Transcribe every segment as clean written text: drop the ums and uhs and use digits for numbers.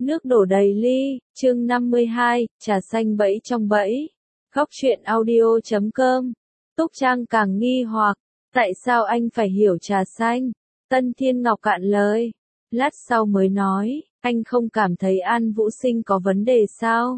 Nước đổ đầy ly, chương 52, trà xanh bẫy trong bẫy. Góc truyện audio.com. Túc Trang càng nghi hoặc, tại sao anh phải hiểu trà xanh? Tân Thiên Ngọc cạn lời. Lát sau mới nói, anh không cảm thấy An Vũ Sinh có vấn đề sao?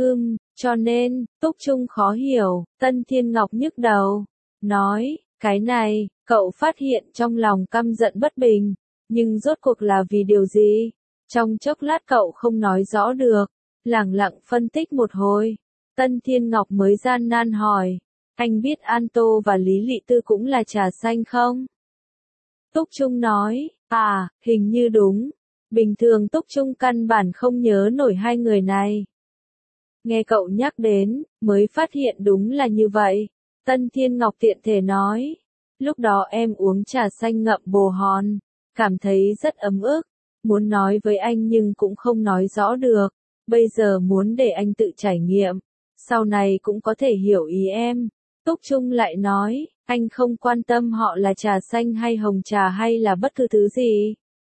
Cho nên, Túc Trung khó hiểu, Tân Thiên Ngọc nhức đầu. Nói, cái này, cậu phát hiện trong lòng căm giận bất bình, nhưng rốt cuộc là vì điều gì? Trong chốc lát cậu không nói rõ được, lẳng lặng phân tích một hồi. Tân Thiên Ngọc mới gian nan hỏi, anh biết An Tô và Lý Lị Tư cũng là trà xanh không? Túc Trung nói, hình như đúng. Bình thường Túc Trung căn bản không nhớ nổi hai người này. Nghe cậu nhắc đến, mới phát hiện đúng là như vậy. Tân Thiên Ngọc tiện thể nói, lúc đó em uống trà xanh ngậm bồ hòn, cảm thấy rất ấm ức, muốn nói với anh nhưng cũng không nói rõ được, bây giờ muốn để anh tự trải nghiệm, sau này cũng có thể hiểu ý em. Túc Trung lại nói, anh không quan tâm họ là trà xanh hay hồng trà hay là bất cứ thứ gì.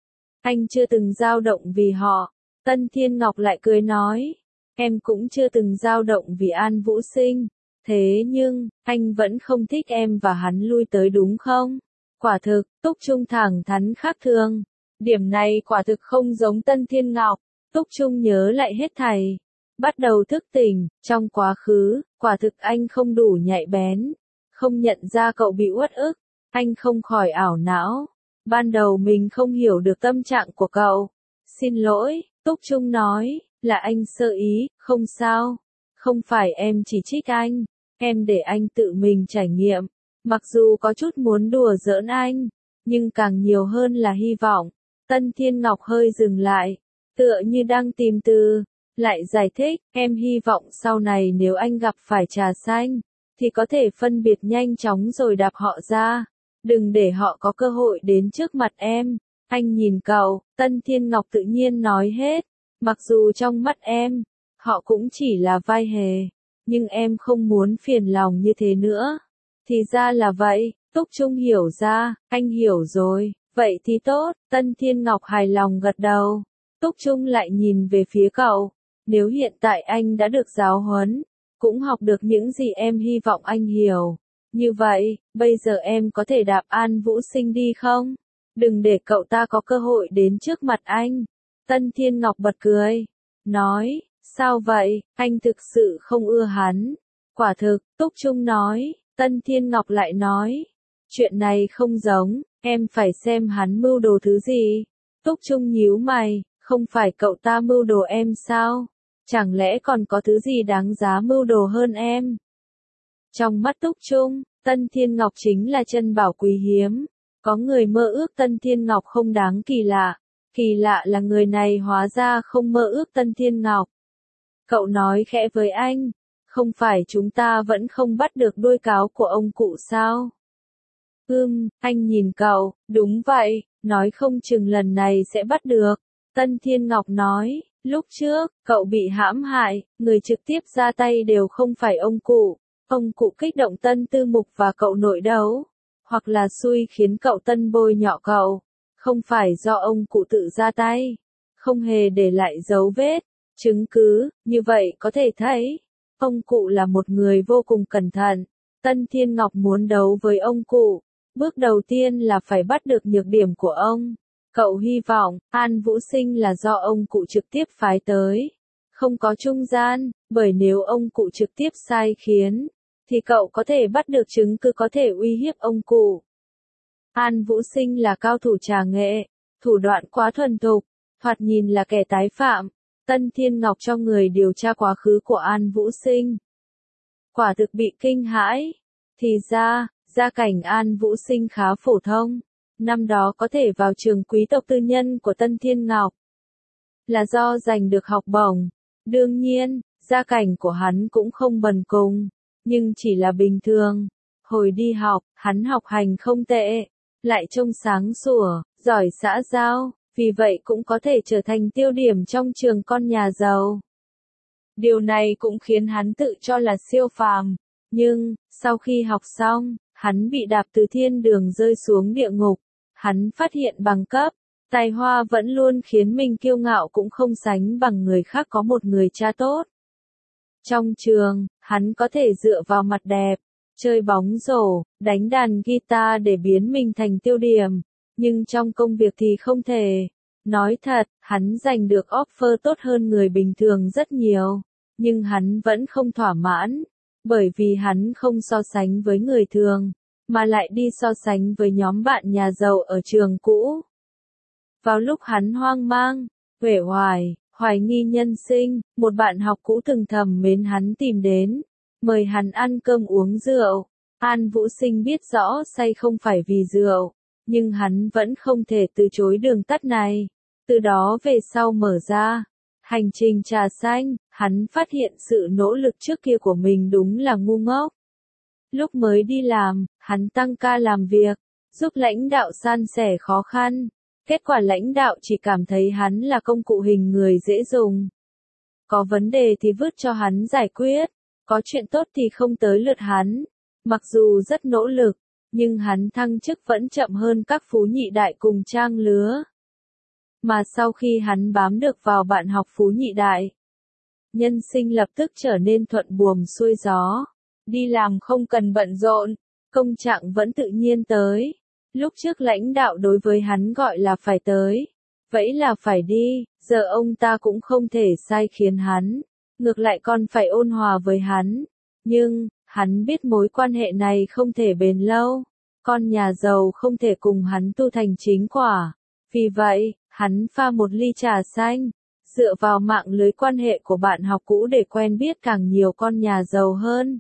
Anh chưa từng dao động vì họ. Tân Thiên Ngọc lại cười nói, em cũng chưa từng dao động vì An Vũ Sinh. Thế nhưng, anh vẫn không thích em và hắn lui tới đúng không? Quả thực, Túc Trung thẳng thắn khác thường. Điểm này quả thực không giống Tân Thiên Ngọc. Túc Trung nhớ lại hết thảy. Bắt đầu thức tỉnh, trong quá khứ, quả thực anh không đủ nhạy bén. Không nhận ra cậu bị uất ức. Anh không khỏi ảo não. Ban đầu mình không hiểu được tâm trạng của cậu. Xin lỗi, Túc Trung nói, là anh sơ ý, không sao. Không phải em chỉ trích anh. Em để anh tự mình trải nghiệm. Mặc dù có chút muốn đùa giỡn anh, nhưng càng nhiều hơn là hy vọng. Tân Thiên Ngọc hơi dừng lại, tựa như đang tìm từ, lại giải thích, em hy vọng sau này nếu anh gặp phải trà xanh, thì có thể phân biệt nhanh chóng rồi đạp họ ra. Đừng để họ có cơ hội đến trước mặt em. Anh nhìn cậu, Tân Thiên Ngọc tự nhiên nói hết. Mặc dù trong mắt em, họ cũng chỉ là vai hề. Nhưng em không muốn phiền lòng như thế nữa. Thì ra là vậy, Túc Trung hiểu ra, anh hiểu rồi, vậy thì tốt. Tân Thiên Ngọc hài lòng gật đầu. Túc Trung lại nhìn về phía cậu. Nếu hiện tại anh đã được giáo huấn, cũng học được những gì em hy vọng anh hiểu. Như vậy, bây giờ em có thể đạp An Vũ Sinh đi không? Đừng để cậu ta có cơ hội đến trước mặt anh. Tân Thiên Ngọc bật cười. Nói, sao vậy, anh thực sự không ưa hắn. Quả thực, Túc Trung nói. Tân Thiên Ngọc lại nói. Chuyện này không giống, em phải xem hắn mưu đồ thứ gì. Túc Trung nhíu mày, không phải cậu ta mưu đồ em sao? Chẳng lẽ còn có thứ gì đáng giá mưu đồ hơn em? Trong mắt Túc Trung, Tân Thiên Ngọc chính là chân bảo quý hiếm. Có người mơ ước Tân Thiên Ngọc không đáng kỳ lạ. Kỳ lạ là người này hóa ra không mơ ước Tân Thiên Ngọc. Cậu nói khẽ với anh, không phải chúng ta vẫn không bắt được đuôi cáo của ông cụ sao? Anh nhìn cậu, đúng vậy, nói không chừng lần này sẽ bắt được. Tân Thiên Ngọc nói, lúc trước, cậu bị hãm hại, người trực tiếp ra tay đều không phải ông cụ. Ông cụ kích động Tân Tư Mục và cậu nội đấu. Hoặc là xui khiến cậu Tân bôi nhọ cậu. Không phải do ông cụ tự ra tay. Không hề để lại dấu vết, chứng cứ, như vậy có thể thấy. Ông cụ là một người vô cùng cẩn thận. Tân Thiên Ngọc muốn đấu với ông cụ. Bước đầu tiên là phải bắt được nhược điểm của ông. Cậu hy vọng, An Vũ Sinh là do ông cụ trực tiếp phái tới. Không có trung gian, bởi nếu ông cụ trực tiếp sai khiến, thì cậu có thể bắt được chứng cứ có thể uy hiếp ông cụ. An Vũ Sinh là cao thủ trà nghệ, thủ đoạn quá thuần thục, thoạt nhìn là kẻ tái phạm. Tân Thiên Ngọc cho người điều tra quá khứ của An Vũ Sinh. Quả thực bị kinh hãi. Thì ra, gia cảnh An Vũ Sinh khá phổ thông. Năm đó có thể vào trường quý tộc tư nhân của Tân Thiên Ngọc. Là do giành được học bổng. Đương nhiên, gia cảnh của hắn cũng không bần cùng. Nhưng chỉ là bình thường. Hồi đi học, hắn học hành không tệ. Lại trông sáng sủa, giỏi xã giao. Vì vậy cũng có thể trở thành tiêu điểm trong trường con nhà giàu. Điều này cũng khiến hắn tự cho là siêu phàm. Nhưng, sau khi học xong, hắn bị đạp từ thiên đường rơi xuống địa ngục. Hắn phát hiện bằng cấp, Tài hoa vẫn luôn khiến mình kiêu ngạo cũng không sánh bằng người khác có một người cha tốt. Trong trường, hắn có thể dựa vào mặt đẹp, chơi bóng rổ, đánh đàn guitar để biến mình thành tiêu điểm, nhưng trong công việc thì không thể. Nói thật, hắn giành được offer tốt hơn người bình thường rất nhiều, nhưng hắn vẫn không thỏa mãn, bởi vì hắn không so sánh với người thường, mà lại đi so sánh với nhóm bạn nhà giàu ở trường cũ. Vào lúc hắn hoang mang, uể oải, hoài nghi nhân sinh, một bạn học cũ từng thầm mến hắn tìm đến, mời hắn ăn cơm uống rượu. An Vũ Sinh biết rõ say không phải vì rượu, nhưng hắn vẫn không thể từ chối đường tắt này. Từ đó về sau mở ra hành trình trà xanh, hắn phát hiện sự nỗ lực trước kia của mình đúng là ngu ngốc. Lúc mới đi làm, hắn tăng ca làm việc, giúp lãnh đạo san sẻ khó khăn. Kết quả lãnh đạo chỉ cảm thấy hắn là công cụ hình người dễ dùng. Có vấn đề thì vứt cho hắn giải quyết, có chuyện tốt thì không tới lượt hắn. Mặc dù rất nỗ lực, nhưng hắn thăng chức vẫn chậm hơn các phú nhị đại cùng trang lứa. Mà sau khi hắn bám được vào bạn học phú nhị đại, nhân sinh lập tức trở nên thuận buồm xuôi gió. Đi làm không cần bận rộn, công trạng vẫn tự nhiên tới. Lúc trước lãnh đạo đối với hắn gọi là phải tới, vậy là phải đi, giờ ông ta cũng không thể sai khiến hắn, ngược lại còn phải ôn hòa với hắn. Nhưng, hắn biết mối quan hệ này không thể bền lâu, con nhà giàu không thể cùng hắn tu thành chính quả. Vì vậy, hắn pha một ly trà xanh, dựa vào mạng lưới quan hệ của bạn học cũ để quen biết càng nhiều con nhà giàu hơn.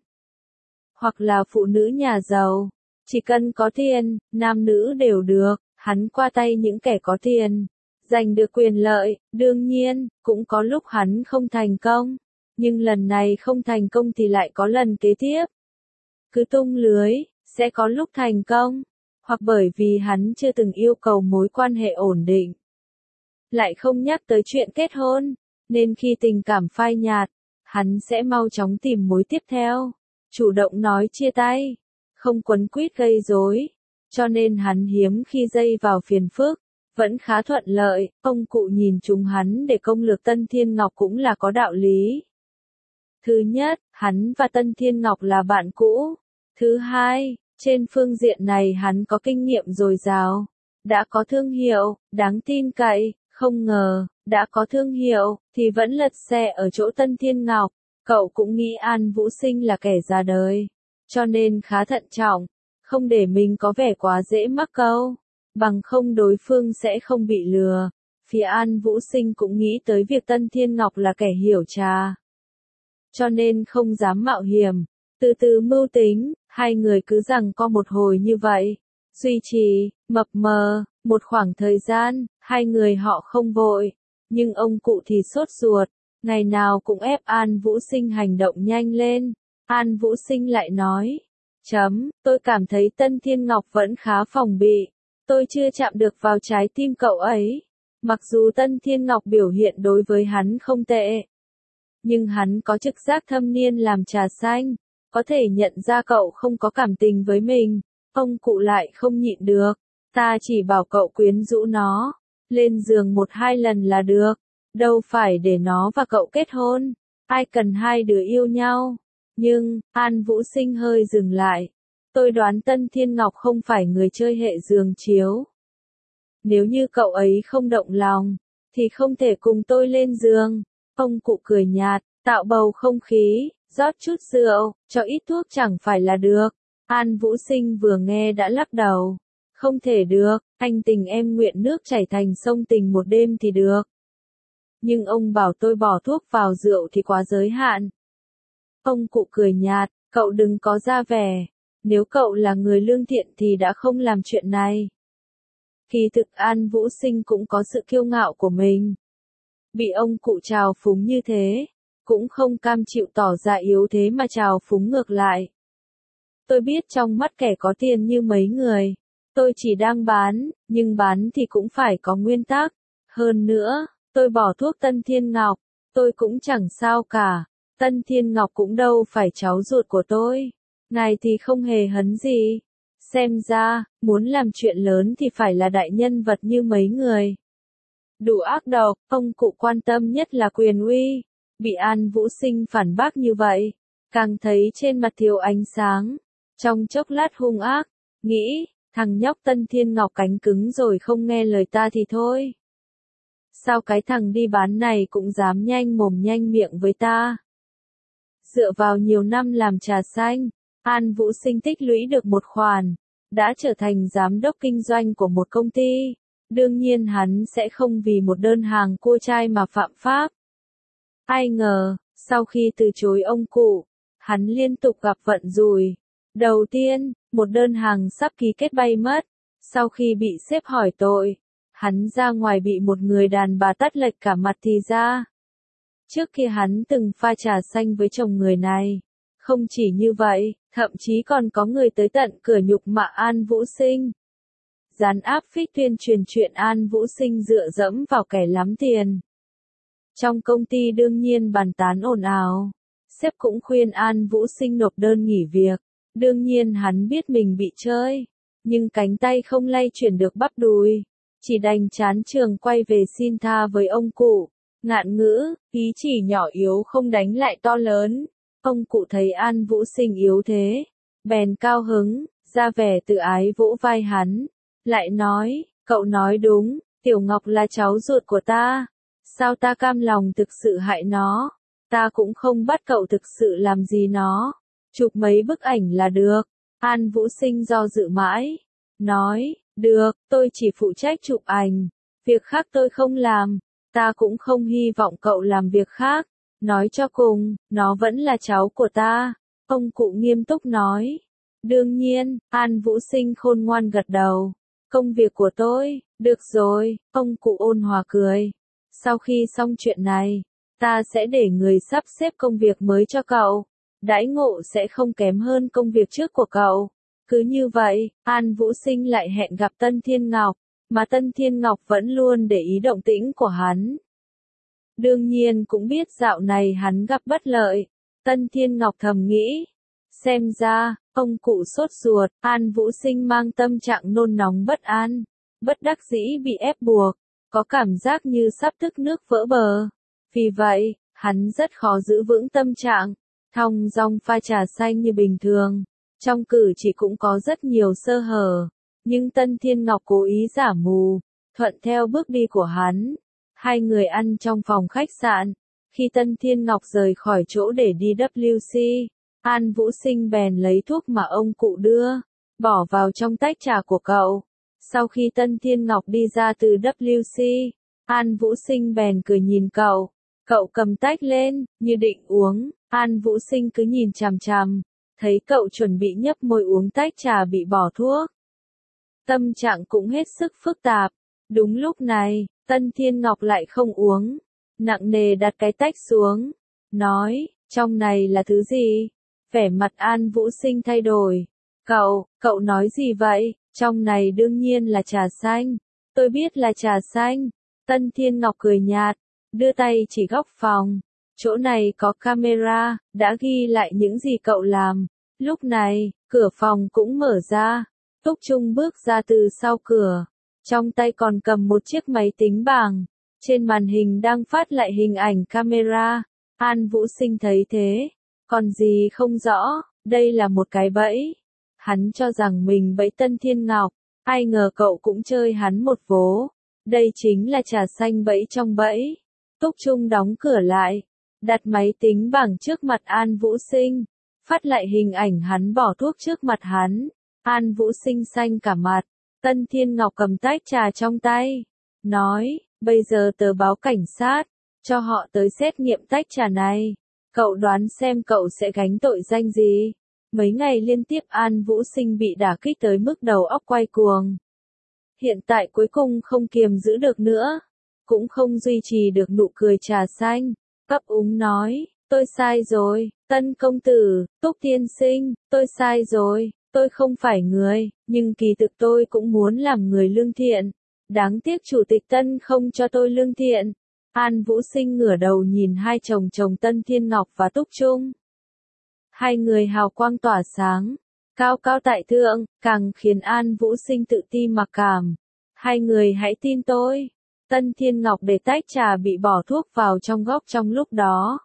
Hoặc là phụ nữ nhà giàu. Chỉ cần có tiền, nam nữ đều được, hắn qua tay những kẻ có tiền, giành được quyền lợi, đương nhiên, cũng có lúc hắn không thành công, nhưng lần này không thành công thì lại có lần kế tiếp. Cứ tung lưới, sẽ có lúc thành công, hoặc bởi vì hắn chưa từng yêu cầu mối quan hệ ổn định. Lại không nhắc tới chuyện kết hôn, nên khi tình cảm phai nhạt, hắn sẽ mau chóng tìm mối tiếp theo, chủ động nói chia tay. Không quấn quýt gây rối, cho nên hắn hiếm khi dây vào phiền phức, vẫn khá thuận lợi. Ông cụ nhìn chúng hắn để công lược Tân Thiên Ngọc cũng là có đạo lý. Thứ nhất, hắn và Tân Thiên Ngọc là bạn cũ. Thứ hai, trên phương diện này hắn có kinh nghiệm dồi dào, đã có thương hiệu, đáng tin cậy. Không ngờ, đã có thương hiệu, thì vẫn lật xe ở chỗ Tân Thiên Ngọc. Cậu cũng nghĩ An Vũ Sinh là kẻ ra đời, cho nên khá thận trọng, không để mình có vẻ quá dễ mắc câu, bằng không đối phương sẽ không bị lừa. Phía An Vũ Sinh cũng nghĩ tới việc Tân Thiên Ngọc là kẻ hiểu trà, cho nên không dám mạo hiểm, từ từ mưu tính. Hai người cứ giằng co một hồi như vậy, duy trì, mập mờ, một khoảng thời gian. Hai người họ không vội, nhưng ông cụ thì sốt ruột, ngày nào cũng ép An Vũ Sinh hành động nhanh lên. An Vũ Sinh lại nói, tôi cảm thấy Tân Thiên Ngọc vẫn khá phòng bị, tôi chưa chạm được vào trái tim cậu ấy. Mặc dù Tân Thiên Ngọc biểu hiện đối với hắn không tệ, nhưng hắn có trực giác thâm niên làm trà xanh, có thể nhận ra cậu không có cảm tình với mình. Ông cụ lại không nhịn được, ta chỉ bảo cậu quyến rũ nó, lên giường 1-2 lần là được, đâu phải để nó và cậu kết hôn, ai cần hai đứa yêu nhau. Nhưng, An Vũ Sinh hơi dừng lại. Tôi đoán Tân Thiên Ngọc không phải người chơi hệ giường chiếu. Nếu như cậu ấy không động lòng, thì không thể cùng tôi lên giường. Ông cụ cười nhạt, tạo bầu không khí, rót chút rượu, cho ít thuốc chẳng phải là được. An Vũ Sinh vừa nghe đã lắc đầu. Không thể được, anh tình em nguyện nước chảy thành sông tình một đêm thì được. Nhưng ông bảo tôi bỏ thuốc vào rượu thì quá giới hạn. Ông cụ cười nhạt, cậu đừng có ra vẻ, nếu cậu là người lương thiện thì đã không làm chuyện này. Kỳ thực An Vũ Sinh cũng có sự kiêu ngạo của mình. Bị ông cụ trào phúng như thế, cũng không cam chịu tỏ ra yếu thế mà trào phúng ngược lại. Tôi biết trong mắt kẻ có tiền như mấy người, tôi chỉ đang bán, nhưng bán thì cũng phải có nguyên tắc. Hơn nữa, tôi bỏ thuốc Tân Thiên Ngọc, tôi cũng chẳng sao cả. Tân Thiên Ngọc cũng đâu phải cháu ruột của tôi. Ngài thì không hề hấn gì. Xem ra, muốn làm chuyện lớn thì phải là đại nhân vật như mấy người. Đủ ác độc, ông cụ quan tâm nhất là quyền uy. Bị An Vũ Sinh phản bác như vậy, càng thấy trên mặt thiếu ánh sáng. Trong chốc lát hung ác, nghĩ, thằng nhóc Tân Thiên Ngọc cánh cứng rồi không nghe lời ta thì thôi. Sao cái thằng đi bán này cũng dám nhanh mồm nhanh miệng với ta? Dựa vào nhiều năm làm trà xanh, An Vũ Sinh tích lũy được một khoản, đã trở thành giám đốc kinh doanh của một công ty. Đương nhiên hắn sẽ không vì một đơn hàng cua chai mà phạm pháp. Ai ngờ, sau khi từ chối ông cụ, hắn liên tục gặp vận rủi. Đầu tiên, một đơn hàng sắp ký kết bay mất. Sau khi bị sếp hỏi tội, hắn ra ngoài bị một người đàn bà tát lệch cả mặt thì ra. Trước kia hắn từng pha trà xanh với chồng người này. Không chỉ như vậy, thậm chí còn có người tới tận cửa nhục mạ An Vũ Sinh. Dán áp phích tuyên truyền chuyện An Vũ Sinh dựa dẫm vào kẻ lắm tiền. Trong công ty đương nhiên bàn tán ồn ào. Sếp cũng khuyên An Vũ Sinh nộp đơn nghỉ việc. Đương nhiên hắn biết mình bị chơi. Nhưng cánh tay không lay chuyển được bắp đùi. Chỉ đành chán trường quay về xin tha với ông cụ. Ngạn ngữ, ý chỉ nhỏ yếu không đánh lại to lớn. Ông cụ thấy An Vũ Sinh yếu thế. Bèn cao hứng, ra vẻ tự ái vỗ vai hắn. Lại nói, cậu nói đúng, Tiểu Ngọc là cháu ruột của ta. Sao ta cam lòng thực sự hại nó? Ta cũng không bắt cậu thực sự làm gì nó. Chụp mấy bức ảnh là được. An Vũ Sinh do dự mãi. Nói, được, tôi chỉ phụ trách chụp ảnh. Việc khác tôi không làm. Ta cũng không hy vọng cậu làm việc khác. Nói cho cùng, nó vẫn là cháu của ta. Ông cụ nghiêm túc nói. Đương nhiên, An Vũ Sinh khôn ngoan gật đầu. Công việc của tôi, được rồi, ông cụ ôn hòa cười. Sau khi xong chuyện này, ta sẽ để người sắp xếp công việc mới cho cậu. Đãi ngộ sẽ không kém hơn công việc trước của cậu. Cứ như vậy, An Vũ Sinh lại hẹn gặp Tân Thiên Ngọc, mà Tân Thiên Ngọc vẫn luôn để ý động tĩnh của hắn. Đương nhiên cũng biết dạo này hắn gặp bất lợi. Tân Thiên Ngọc thầm nghĩ. Xem ra, ông cụ sốt ruột, An Vũ Sinh mang tâm trạng nôn nóng bất an. Bất đắc dĩ bị ép buộc, có cảm giác như sắp tức nước vỡ bờ. Vì vậy, hắn rất khó giữ vững tâm trạng. Thong dong pha trà xanh như bình thường. Trong cử chỉ cũng có rất nhiều sơ hở. Nhưng Tân Thiên Ngọc cố ý giả mù, thuận theo bước đi của hắn. Hai người ăn trong phòng khách sạn. Khi Tân Thiên Ngọc rời khỏi chỗ để đi WC, An Vũ Sinh bèn lấy thuốc mà ông cụ đưa, bỏ vào trong tách trà của cậu. Sau khi Tân Thiên Ngọc đi ra từ WC, An Vũ Sinh bèn cười nhìn cậu. Cậu cầm tách lên, như định uống. An Vũ Sinh cứ nhìn chằm chằm. Thấy cậu chuẩn bị nhấp môi uống tách trà bị bỏ thuốc. Tâm trạng cũng hết sức phức tạp. Đúng lúc này, Tân Thiên Ngọc lại không uống. Nặng nề đặt cái tách xuống. Nói, trong này là thứ gì? Vẻ mặt An Vũ Sinh thay đổi. Cậu nói gì vậy? Trong này đương nhiên là trà xanh. Tôi biết là trà xanh. Tân Thiên Ngọc cười nhạt, đưa tay chỉ góc phòng. Chỗ này có camera, đã ghi lại những gì cậu làm. Lúc này, cửa phòng cũng mở ra. Túc Trung bước ra từ sau cửa. Trong tay còn cầm một chiếc máy tính bảng. Trên màn hình đang phát lại hình ảnh camera. An Vũ Sinh thấy thế. Còn gì không rõ, đây là một cái bẫy. Hắn cho rằng mình bẫy Tân Thiên Ngọc. Ai ngờ cậu cũng chơi hắn một vố. Đây chính là trà xanh bẫy trong bẫy. Túc Trung đóng cửa lại. Đặt máy tính bảng trước mặt An Vũ Sinh. Phát lại hình ảnh hắn bỏ thuốc trước mặt hắn. An Vũ Sinh xanh cả mặt. Tân Thiên Ngọc cầm tách trà trong tay. Nói, bây giờ tớ báo cảnh sát. Cho họ tới xét nghiệm tách trà này. Cậu đoán xem cậu sẽ gánh tội danh gì? Mấy ngày liên tiếp An Vũ Sinh bị đả kích tới mức đầu óc quay cuồng. Hiện tại cuối cùng không kiềm giữ được nữa. Cũng không duy trì được nụ cười trà xanh. Ấp úng nói, tôi sai rồi, Tân công tử, Túc tiên sinh, tôi sai rồi, tôi không phải người, nhưng kỳ thực tôi cũng muốn làm người lương thiện. Đáng tiếc chủ tịch Tân không cho tôi lương thiện. An Vũ Sinh ngửa đầu nhìn hai chồng Tân Thiên Ngọc và Túc Trung. Hai người hào quang tỏa sáng. Cao cao tại thượng, càng khiến An Vũ Sinh tự ti mặc cảm. Hai người hãy tin tôi. Tân Thiên Ngọc để tách trà bị bỏ thuốc vào trong góc trong lúc đó.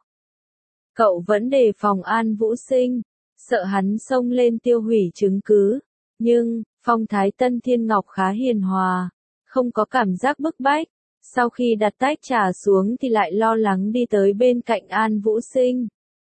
Cậu vẫn đề phòng An Vũ Sinh, sợ hắn xông lên tiêu hủy chứng cứ. Nhưng, phong thái Tân Thiên Ngọc khá hiền hòa, không có cảm giác bức bách. Sau khi đặt tách trà xuống thì lại lo lắng đi tới bên cạnh An Vũ Sinh.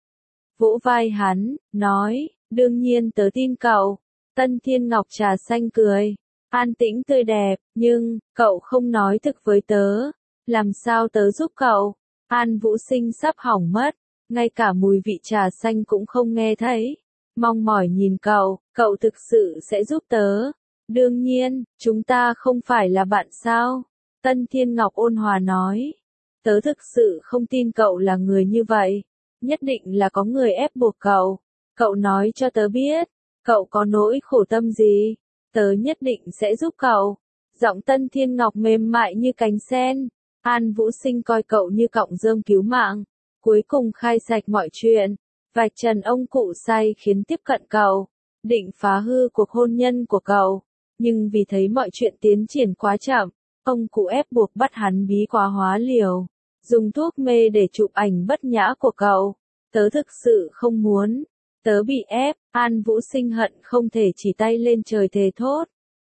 Vỗ vai hắn, nói, đương nhiên tớ tin cậu. Tân Thiên Ngọc trà xanh cười, an tĩnh tươi đẹp, nhưng, cậu không nói thực với tớ. Làm sao tớ giúp cậu? An Vũ Sinh sắp hỏng mất, ngay cả mùi vị trà xanh cũng không nghe thấy. Mong mỏi nhìn cậu thực sự sẽ giúp tớ. Đương nhiên, chúng ta không phải là bạn sao? Tân Thiên Ngọc ôn hòa nói. Tớ thực sự không tin cậu là người như vậy. Nhất định là có người ép buộc cậu. Cậu nói cho tớ biết, cậu có nỗi khổ tâm gì? Tớ nhất định sẽ giúp cậu. Giọng Tân Thiên Ngọc mềm mại như cánh sen. An Vũ Sinh coi cậu như cọng rơm cứu mạng. Cuối cùng khai sạch mọi chuyện. Vạch trần ông cụ say khiến tiếp cận cậu. Định phá hư cuộc hôn nhân của cậu. Nhưng vì thấy mọi chuyện tiến triển quá chậm, ông cụ ép buộc bắt hắn bí quá hóa liều. Dùng thuốc mê để chụp ảnh bất nhã của cậu. Tớ thực sự không muốn. Tớ bị ép. An Vũ Sinh hận không thể chỉ tay lên trời thề thốt.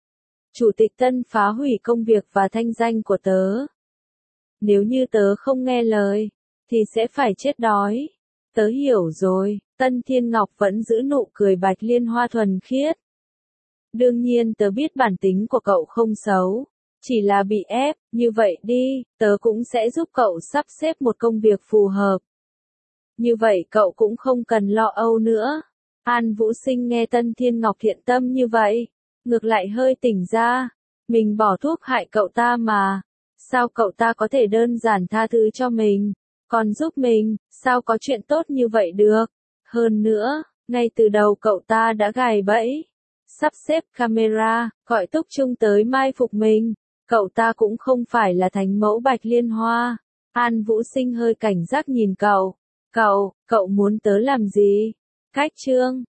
Chủ tịch Tân phá hủy công việc và thanh danh của tớ. Nếu như tớ không nghe lời, thì sẽ phải chết đói. Tớ hiểu rồi. Tân Thiên Ngọc vẫn giữ nụ cười bạch liên hoa thuần khiết. Đương nhiên tớ biết bản tính của cậu không xấu. Chỉ là bị ép, như vậy đi, tớ cũng sẽ giúp cậu sắp xếp một công việc phù hợp. Như vậy cậu cũng không cần lo âu nữa. An Vũ Sinh nghe Tân Thiên Ngọc thiện tâm như vậy, ngược lại hơi tỉnh ra. Mình bỏ thuốc hại cậu ta mà. Sao cậu ta có thể đơn giản tha thứ cho mình, còn giúp mình, sao có chuyện tốt như vậy được? Hơn nữa, ngay từ đầu cậu ta đã gài bẫy. Sắp xếp camera, gọi Túc Trung tới mai phục mình. Cậu ta cũng không phải là thánh mẫu bạch liên hoa. An Vũ Sinh hơi cảnh giác nhìn cậu. Cậu muốn tớ làm gì? Cách chương